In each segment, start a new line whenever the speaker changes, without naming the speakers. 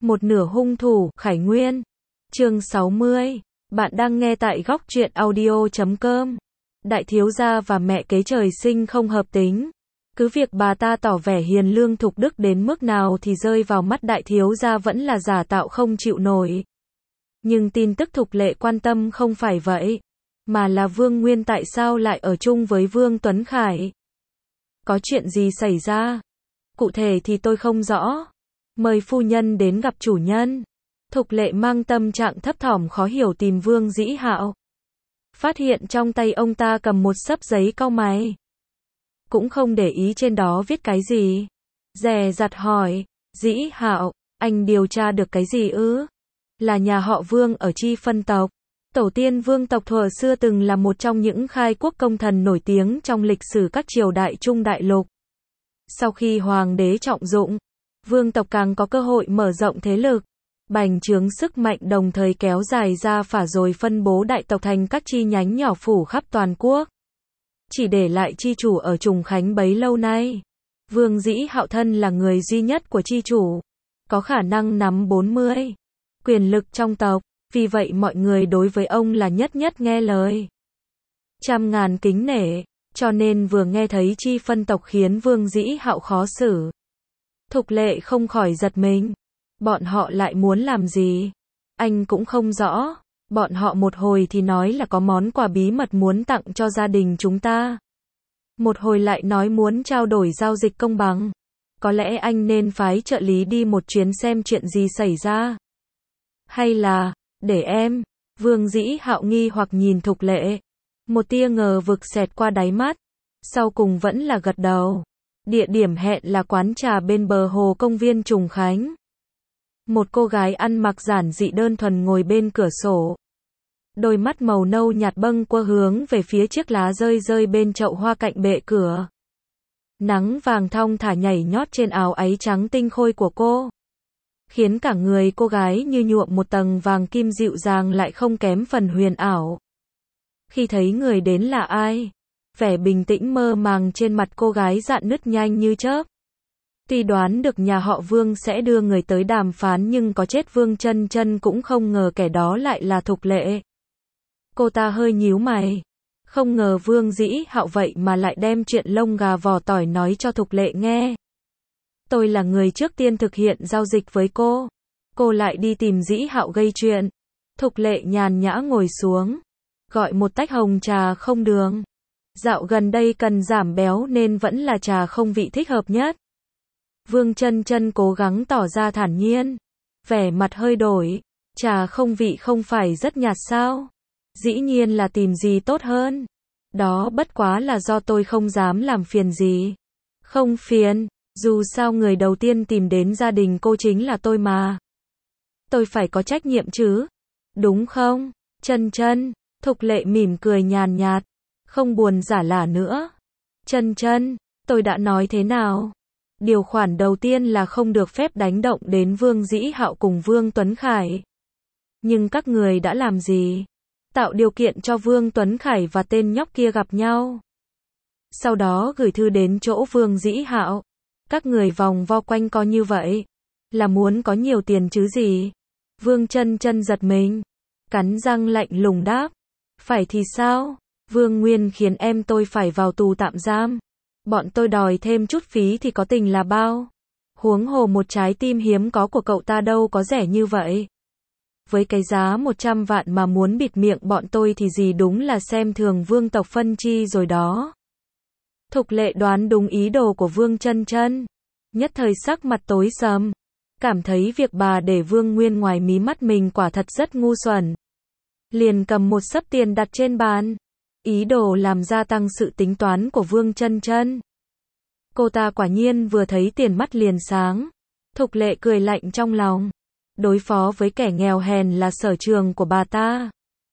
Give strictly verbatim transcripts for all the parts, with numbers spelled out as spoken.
Một nửa hung thủ, Khải Nguyên. Chương sáu mươi. Bạn đang nghe tại góc truyện audio chấm com. Đại thiếu gia và mẹ kế trời sinh không hợp tính. Cứ việc bà ta tỏ vẻ hiền lương thục đức đến mức nào thì rơi vào mắt đại thiếu gia vẫn là giả tạo không chịu nổi. Nhưng tin tức Thục Lệ quan tâm không phải vậy, mà là Vương Nguyên tại sao lại ở chung với Vương Tuấn Khải. Có chuyện gì xảy ra? Cụ thể thì tôi không rõ. Mời phu nhân đến gặp chủ nhân. Thục Lệ mang tâm trạng thấp thỏm khó hiểu tìm Vương Dĩ Hạo. Phát hiện trong tay ông ta cầm một xấp giấy cau mày. Cũng không để ý trên đó viết cái gì. Dè dặt hỏi, Dĩ Hạo, anh điều tra được cái gì ư? Là nhà họ Vương ở Chi Phân tộc. Tổ tiên Vương tộc thuở xưa từng là một trong những khai quốc công thần nổi tiếng trong lịch sử các triều đại Trung Đại Lục. Sau khi Hoàng đế trọng dụng, Vương tộc càng có cơ hội mở rộng thế lực, bành trướng sức mạnh đồng thời kéo dài ra phả rồi phân bố đại tộc thành các chi nhánh nhỏ phủ khắp toàn quốc. Chỉ để lại chi chủ ở Trùng Khánh bấy lâu nay. Vương Dĩ Hạo thân là người duy nhất của chi chủ, có khả năng nắm bốn mươi quyền lực trong tộc, vì vậy mọi người đối với ông là nhất nhất nghe lời. Trăm ngàn kính nể, cho nên vừa nghe thấy Chi Phân tộc khiến Vương Dĩ Hạo khó xử. Thục Lệ không khỏi giật mình. Bọn họ lại muốn làm gì? Anh cũng không rõ. Bọn họ một hồi thì nói là có món quà bí mật muốn tặng cho gia đình chúng ta. Một hồi lại nói muốn trao đổi giao dịch công bằng. Có lẽ anh nên phái trợ lý đi một chuyến xem chuyện gì xảy ra. Hay là, để em. Vương Dĩ Hạo nghi hoặc nhìn Thục Lệ. Một tia ngờ vực xẹt qua đáy mắt. Sau cùng vẫn là gật đầu. Địa điểm hẹn là quán trà bên bờ hồ công viên Trùng Khánh. Một cô gái ăn mặc giản dị đơn thuần ngồi bên cửa sổ. Đôi mắt màu nâu nhạt bâng quơ hướng về phía chiếc lá rơi rơi bên chậu hoa cạnh bệ cửa. Nắng vàng thong thả nhảy nhót trên áo áy trắng tinh khôi của cô, khiến cả người cô gái như nhuộm một tầng vàng kim dịu dàng lại không kém phần huyền ảo. Khi thấy người đến là ai, vẻ bình tĩnh mơ màng trên mặt cô gái rạn nứt nhanh như chớp. Tuy đoán được nhà họ Vương sẽ đưa người tới đàm phán nhưng có chết Vương Chân Chân cũng không ngờ kẻ đó lại là Thục Lệ. Cô ta hơi nhíu mày. Không ngờ Vương Dĩ Hạo vậy mà lại đem chuyện lông gà vỏ tỏi nói cho Thục Lệ nghe. Tôi là người trước tiên thực hiện giao dịch với cô. Cô lại đi tìm Dĩ Hạo gây chuyện. Thục Lệ nhàn nhã ngồi xuống. Gọi một tách hồng trà không đường. Dạo gần đây cần giảm béo nên vẫn là trà không vị thích hợp nhất. Vương Chân Chân cố gắng tỏ ra thản nhiên. Vẻ mặt hơi đổi. Trà không vị không phải rất nhạt sao? Dĩ nhiên là tìm gì tốt hơn. Đó bất quá là do tôi không dám làm phiền gì. Không phiền, dù sao người đầu tiên tìm đến gia đình cô chính là tôi mà. Tôi phải có trách nhiệm chứ. Đúng không? Chân Chân. Thục Lệ mỉm cười nhàn nhạt. Không buồn giả lả nữa. Chân Chân, tôi đã nói thế nào? Điều khoản đầu tiên là không được phép đánh động đến Vương Dĩ Hạo cùng Vương Tuấn Khải. Nhưng các người đã làm gì? Tạo điều kiện cho Vương Tuấn Khải và tên nhóc kia gặp nhau. Sau đó gửi thư đến chỗ Vương Dĩ Hạo. Các người vòng vo quanh co như vậy. Là muốn có nhiều tiền chứ gì? Vương Chân Chân giật mình. Cắn răng lạnh lùng đáp. Phải thì sao? Vương Nguyên khiến em tôi phải vào tù tạm giam. Bọn tôi đòi thêm chút phí thì có tình là bao. Huống hồ một trái tim hiếm có của cậu ta đâu có rẻ như vậy. Với cái giá một trăm vạn mà muốn bịt miệng bọn tôi thì gì đúng là xem thường Vương tộc phân chi rồi đó. Thục Lệ đoán đúng ý đồ của Vương Chân Chân. Nhất thời sắc mặt tối sầm. Cảm thấy việc bà để Vương Nguyên ngoài mí mắt mình quả thật rất ngu xuẩn. Liền cầm một xấp tiền đặt trên bàn. Ý đồ làm gia tăng sự tính toán của Vương Chân Chân. Cô ta quả nhiên vừa thấy tiền mắt liền sáng. Thục Lệ cười lạnh trong lòng. Đối phó với kẻ nghèo hèn là sở trường của bà ta.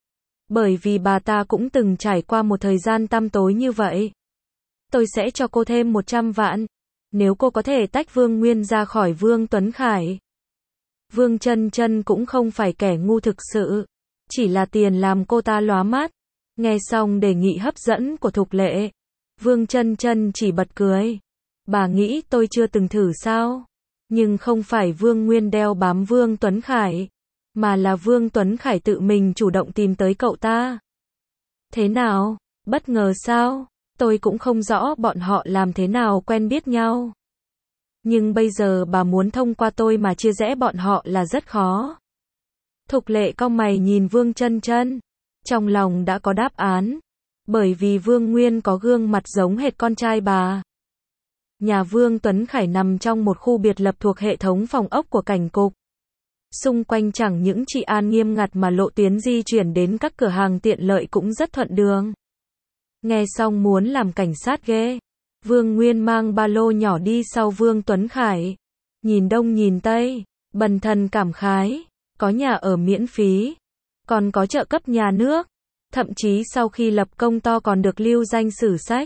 Bởi vì bà ta cũng từng trải qua một thời gian tăm tối như vậy. Tôi sẽ cho cô thêm một trăm vạn. Nếu cô có thể tách Vương Nguyên ra khỏi Vương Tuấn Khải. Vương Chân Chân cũng không phải kẻ ngu thực sự. Chỉ là tiền làm cô ta lóa mắt. Nghe xong đề nghị hấp dẫn của Thục Lệ. Vương Chân Chân chỉ bật cười. Bà nghĩ tôi chưa từng thử sao? Nhưng không phải Vương Nguyên đeo bám Vương Tuấn Khải, mà là Vương Tuấn Khải tự mình chủ động tìm tới cậu ta. Thế nào? Bất ngờ sao? Tôi cũng không rõ bọn họ làm thế nào quen biết nhau. Nhưng bây giờ bà muốn thông qua tôi mà chia rẽ bọn họ là rất khó. Thục Lệ cau mày nhìn Vương Chân Chân, trong lòng đã có đáp án, bởi vì Vương Nguyên có gương mặt giống hệt con trai bà. Nhà Vương Tuấn Khải nằm trong một khu biệt lập thuộc hệ thống phòng ốc của cảnh cục. Xung quanh chẳng những trị an nghiêm ngặt mà lộ tuyến di chuyển đến các cửa hàng tiện lợi cũng rất thuận đường. Nghe xong muốn làm cảnh sát ghê. Vương Nguyên mang ba lô nhỏ đi sau Vương Tuấn Khải. Nhìn đông nhìn tây, bần thần cảm khái. Có nhà ở miễn phí, còn có trợ cấp nhà nước. Thậm chí sau khi lập công to còn được lưu danh sử sách.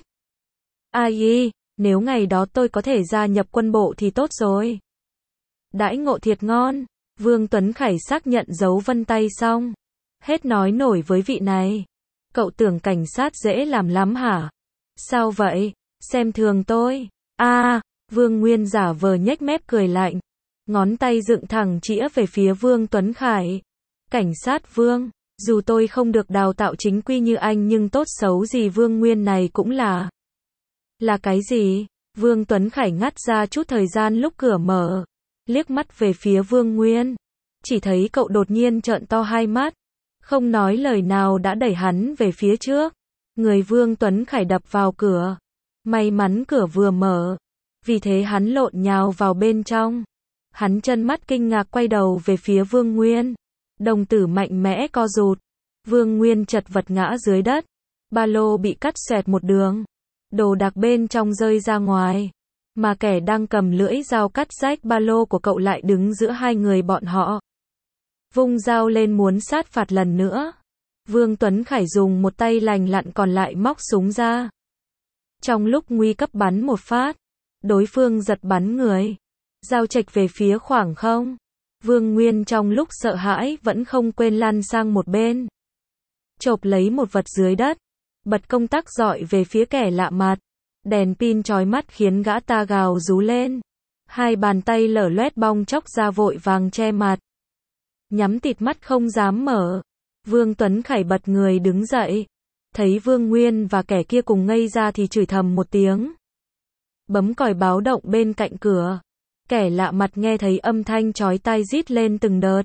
Ai, nếu ngày đó tôi có thể gia nhập quân bộ thì tốt rồi. Đãi ngộ thiệt ngon. Vương Tuấn Khải xác nhận dấu vân tay xong. Hết nói nổi với vị này. Cậu tưởng cảnh sát dễ làm lắm hả? Sao vậy? Xem thường tôi. À, Vương Nguyên giả vờ nhếch mép cười lạnh. Ngón tay dựng thẳng chĩa về phía Vương Tuấn Khải. Cảnh sát Vương, dù tôi không được đào tạo chính quy như anh nhưng tốt xấu gì Vương Nguyên này cũng là. Là cái gì? Vương Tuấn Khải ngắt ra chút thời gian lúc cửa mở. Liếc mắt về phía Vương Nguyên. Chỉ thấy cậu đột nhiên trợn to hai mắt. Không nói lời nào đã đẩy hắn về phía trước. Người Vương Tuấn Khải đập vào cửa. May mắn cửa vừa mở. Vì thế hắn lộn nhào vào bên trong. Hắn chân mắt kinh ngạc quay đầu về phía Vương Nguyên. Đồng tử mạnh mẽ co rụt. Vương Nguyên chật vật ngã dưới đất. Ba lô bị cắt xoẹt một đường. Đồ đạc bên trong rơi ra ngoài. Mà kẻ đang cầm lưỡi dao cắt rách ba lô của cậu lại đứng giữa hai người bọn họ. Vung dao lên muốn sát phạt lần nữa. Vương Tuấn Khải dùng một tay lành lặn còn lại móc súng ra. Trong lúc nguy cấp bắn một phát. Đối phương giật bắn người. Dao chệch về phía khoảng không. Vương Nguyên trong lúc sợ hãi vẫn không quên lăn sang một bên. Chộp lấy một vật dưới đất. Bật công tắc dọi về phía kẻ lạ mặt. Đèn pin chói mắt khiến gã ta gào rú lên. Hai bàn tay lở loét bong chóc ra vội vàng che mặt. Nhắm tịt mắt không dám mở. Vương Tuấn Khải bật người đứng dậy. Thấy Vương Nguyên và kẻ kia cùng ngây ra thì chửi thầm một tiếng. Bấm còi báo động bên cạnh cửa. Kẻ lạ mặt nghe thấy âm thanh chói tai rít lên từng đợt.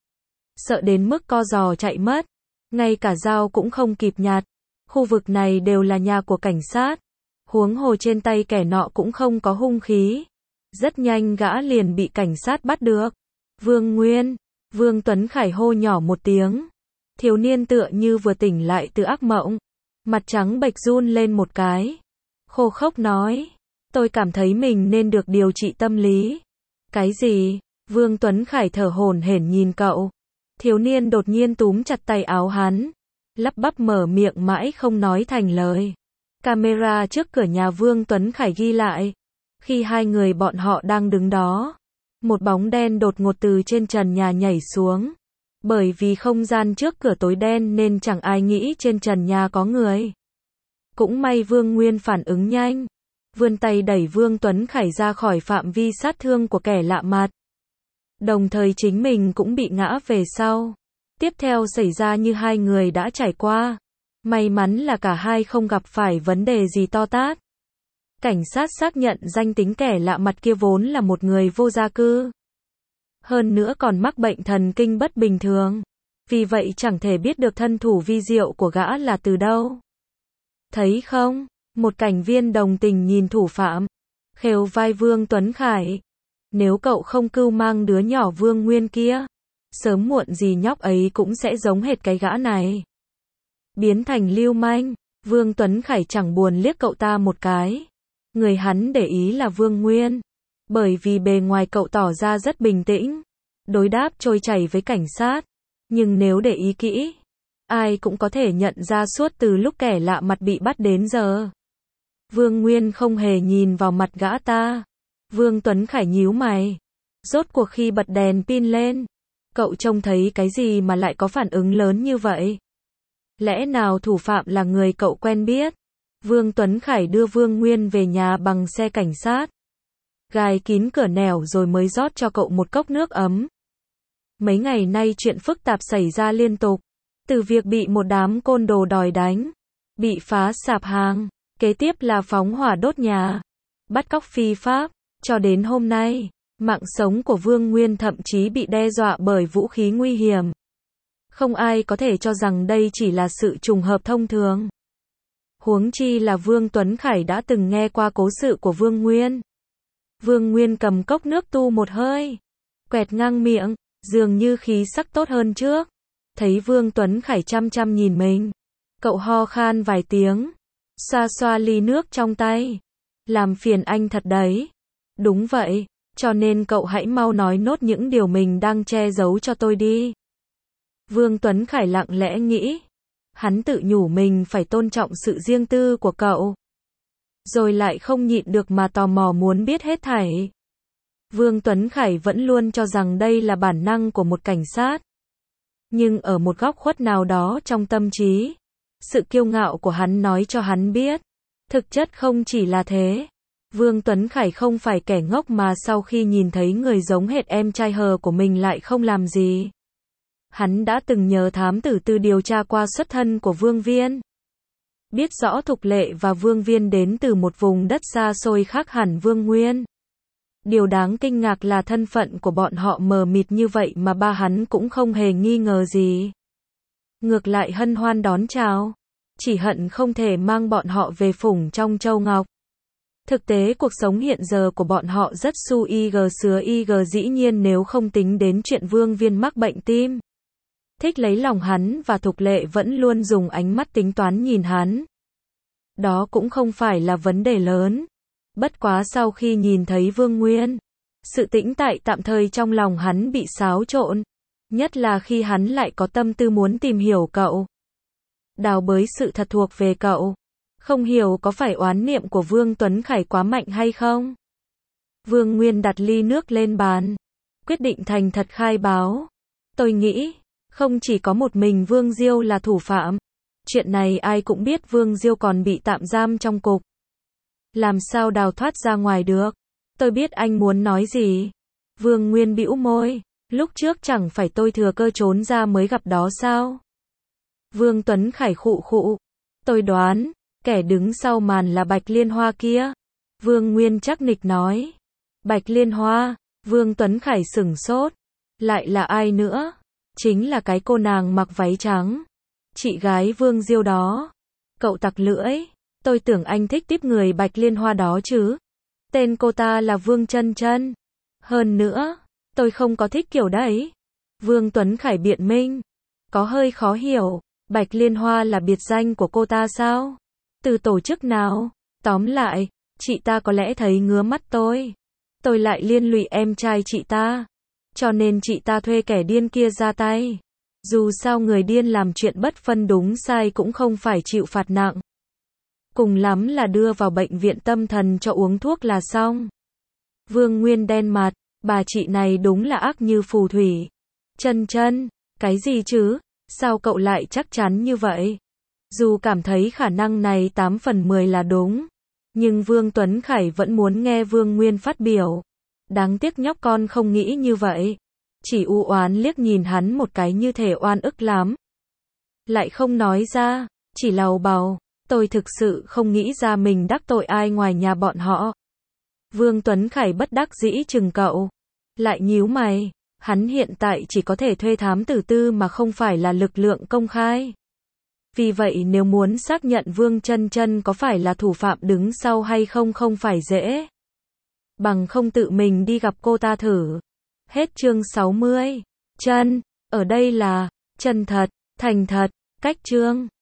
Sợ đến mức co giò chạy mất. Ngay cả dao cũng không kịp nhặt. Khu vực này đều là nhà của cảnh sát. Huống hồ trên tay kẻ nọ cũng không có hung khí. Rất nhanh gã liền bị cảnh sát bắt được. Vương Nguyên. Vương Tuấn Khải hô nhỏ một tiếng. Thiếu niên tựa như vừa tỉnh lại từ ác mộng. Mặt trắng bệch run lên một cái. Khô khốc nói. Tôi cảm thấy mình nên được điều trị tâm lý. Cái gì? Vương Tuấn Khải thở hổn hển nhìn cậu. Thiếu niên đột nhiên túm chặt tay áo hắn. Lắp bắp mở miệng mãi không nói thành lời. Camera trước cửa nhà Vương Tuấn Khải ghi lại. Khi hai người bọn họ đang đứng đó. Một bóng đen đột ngột từ trên trần nhà nhảy xuống. Bởi vì không gian trước cửa tối đen nên chẳng ai nghĩ trên trần nhà có người. Cũng may Vương Nguyên phản ứng nhanh. Vươn tay đẩy Vương Tuấn Khải ra khỏi phạm vi sát thương của kẻ lạ mặt. Đồng thời chính mình cũng bị ngã về sau. Tiếp theo xảy ra như hai người đã trải qua. May mắn là cả hai không gặp phải vấn đề gì to tát. Cảnh sát xác nhận danh tính kẻ lạ mặt kia vốn là một người vô gia cư. Hơn nữa còn mắc bệnh thần kinh bất bình thường. Vì vậy chẳng thể biết được thân thủ vi diệu của gã là từ đâu. Thấy không? Một cảnh viên đồng tình nhìn thủ phạm. Khều vai Vương Tuấn Khải. Nếu cậu không cưu mang đứa nhỏ Vương Nguyên kia. Sớm muộn gì nhóc ấy cũng sẽ giống hệt cái gã này. Biến thành lưu manh. Vương Tuấn Khải chẳng buồn liếc cậu ta một cái. Người hắn để ý là Vương Nguyên. Bởi vì bề ngoài cậu tỏ ra rất bình tĩnh. Đối đáp trôi chảy với cảnh sát. Nhưng nếu để ý kỹ. Ai cũng có thể nhận ra suốt từ lúc kẻ lạ mặt bị bắt đến giờ. Vương Nguyên không hề nhìn vào mặt gã ta. Vương Tuấn Khải nhíu mày. Rốt cuộc khi bật đèn pin lên. Cậu trông thấy cái gì mà lại có phản ứng lớn như vậy? Lẽ nào thủ phạm là người cậu quen biết? Vương Tuấn Khải đưa Vương Nguyên về nhà bằng xe cảnh sát. gài kín cửa nẻo rồi mới rót cho cậu một cốc nước ấm. Mấy ngày nay chuyện phức tạp xảy ra liên tục. Từ việc bị một đám côn đồ đòi đánh, bị phá sạp hàng, kế tiếp là phóng hỏa đốt nhà, bắt cóc phi pháp, cho đến hôm nay, mạng sống của Vương Nguyên thậm chí bị đe dọa bởi vũ khí nguy hiểm. Không ai có thể cho rằng đây chỉ là sự trùng hợp thông thường. Huống chi là Vương Tuấn Khải đã từng nghe qua cố sự của Vương Nguyên. Vương Nguyên cầm cốc nước tu một hơi, quẹt ngang miệng, dường như khí sắc tốt hơn trước. Thấy Vương Tuấn Khải chăm chăm nhìn mình, cậu ho khan vài tiếng, xoa xoa ly nước trong tay. Làm phiền anh thật đấy. Đúng vậy, cho nên cậu hãy mau nói nốt những điều mình đang che giấu cho tôi đi. Vương Tuấn Khải lặng lẽ nghĩ. Hắn tự nhủ mình phải tôn trọng sự riêng tư của cậu. Rồi lại không nhịn được mà tò mò muốn biết hết thảy. Vương Tuấn Khải vẫn luôn cho rằng đây là bản năng của một cảnh sát. Nhưng ở một góc khuất nào đó trong tâm trí, sự kiêu ngạo của hắn nói cho hắn biết, thực chất không chỉ là thế. Vương Tuấn Khải không phải kẻ ngốc mà sau khi nhìn thấy người giống hệt em trai hờ của mình lại không làm gì. Hắn đã từng nhờ thám tử Tư điều tra qua xuất thân của Vương Viên. Biết rõ Thục Lệ và Vương Viên đến từ một vùng đất xa xôi khác hẳn Vương Nguyên. Điều đáng kinh ngạc là thân phận của bọn họ mờ mịt như vậy mà ba hắn cũng không hề nghi ngờ gì. Ngược lại hân hoan đón chào, chỉ hận không thể mang bọn họ về phủng trong châu ngọc. Thực tế cuộc sống hiện giờ của bọn họ rất su ig sứa ig dĩ nhiên nếu không tính đến chuyện Vương Viên mắc bệnh tim. Thích lấy lòng hắn và Thục Lệ vẫn luôn dùng ánh mắt tính toán nhìn hắn. Đó cũng không phải là vấn đề lớn. Bất quá sau khi nhìn thấy Vương Nguyên, sự tĩnh tại tạm thời trong lòng hắn bị xáo trộn. Nhất là khi hắn lại có tâm tư muốn tìm hiểu cậu. Đào bới sự thật thuộc về cậu. Không hiểu có phải oán niệm của Vương Tuấn Khải quá mạnh hay không? Vương Nguyên đặt ly nước lên bàn. Quyết định thành thật khai báo. Tôi nghĩ, không chỉ có một mình Vương Diêu là thủ phạm. Chuyện này ai cũng biết Vương Diêu còn bị tạm giam trong cục. Làm sao đào thoát ra ngoài được? Tôi biết anh muốn nói gì. Vương Nguyên bĩu môi. Lúc trước chẳng phải tôi thừa cơ trốn ra mới gặp đó sao? Vương Tuấn Khải khụ khụ. Tôi đoán, kẻ đứng sau màn là Bạch Liên Hoa kia. Vương Nguyên chắc nịch nói. Bạch Liên Hoa, Vương Tuấn Khải sửng sốt. Lại là ai nữa? Chính là cái cô nàng mặc váy trắng. Chị gái Vương Diêu đó. Cậu tặc lưỡi. Tôi tưởng anh thích tiếp người Bạch Liên Hoa đó chứ. Tên cô ta là Vương Chân Chân. Hơn nữa, tôi không có thích kiểu đấy. Vương Tuấn Khải biện minh. Có hơi khó hiểu. Bạch Liên Hoa là biệt danh của cô ta sao? Từ tổ chức nào? Tóm lại, chị ta có lẽ thấy ngứa mắt tôi. Tôi lại liên lụy em trai chị ta. Cho nên chị ta thuê kẻ điên kia ra tay. Dù sao người điên làm chuyện bất phân đúng sai cũng không phải chịu phạt nặng. Cùng lắm là đưa vào bệnh viện tâm thần cho uống thuốc là xong. Vương Nguyên đen mặt, bà chị này đúng là ác như phù thủy. Chân Chân, cái gì chứ? Sao cậu lại chắc chắn như vậy? Dù cảm thấy khả năng này tám phần mười là đúng, nhưng Vương Tuấn Khải vẫn muốn nghe Vương Nguyên phát biểu. Đáng tiếc nhóc con không nghĩ như vậy. Chỉ u oán liếc nhìn hắn một cái như thể oan ức lắm. Lại không nói ra, chỉ lầu bầu. Tôi thực sự không nghĩ ra mình đắc tội ai ngoài nhà bọn họ. Vương Tuấn Khải bất đắc dĩ chừng cậu. Lại nhíu mày. Hắn hiện tại chỉ có thể thuê thám tử Tư mà không phải là lực lượng công khai. Vì vậy nếu muốn xác nhận Vương Chân Chân có phải là thủ phạm đứng sau hay không không phải dễ. Bằng không tự mình đi gặp cô ta thử. Hết chương sáu mươi. Chân, ở đây là, chân thật, thành thật, cách chương.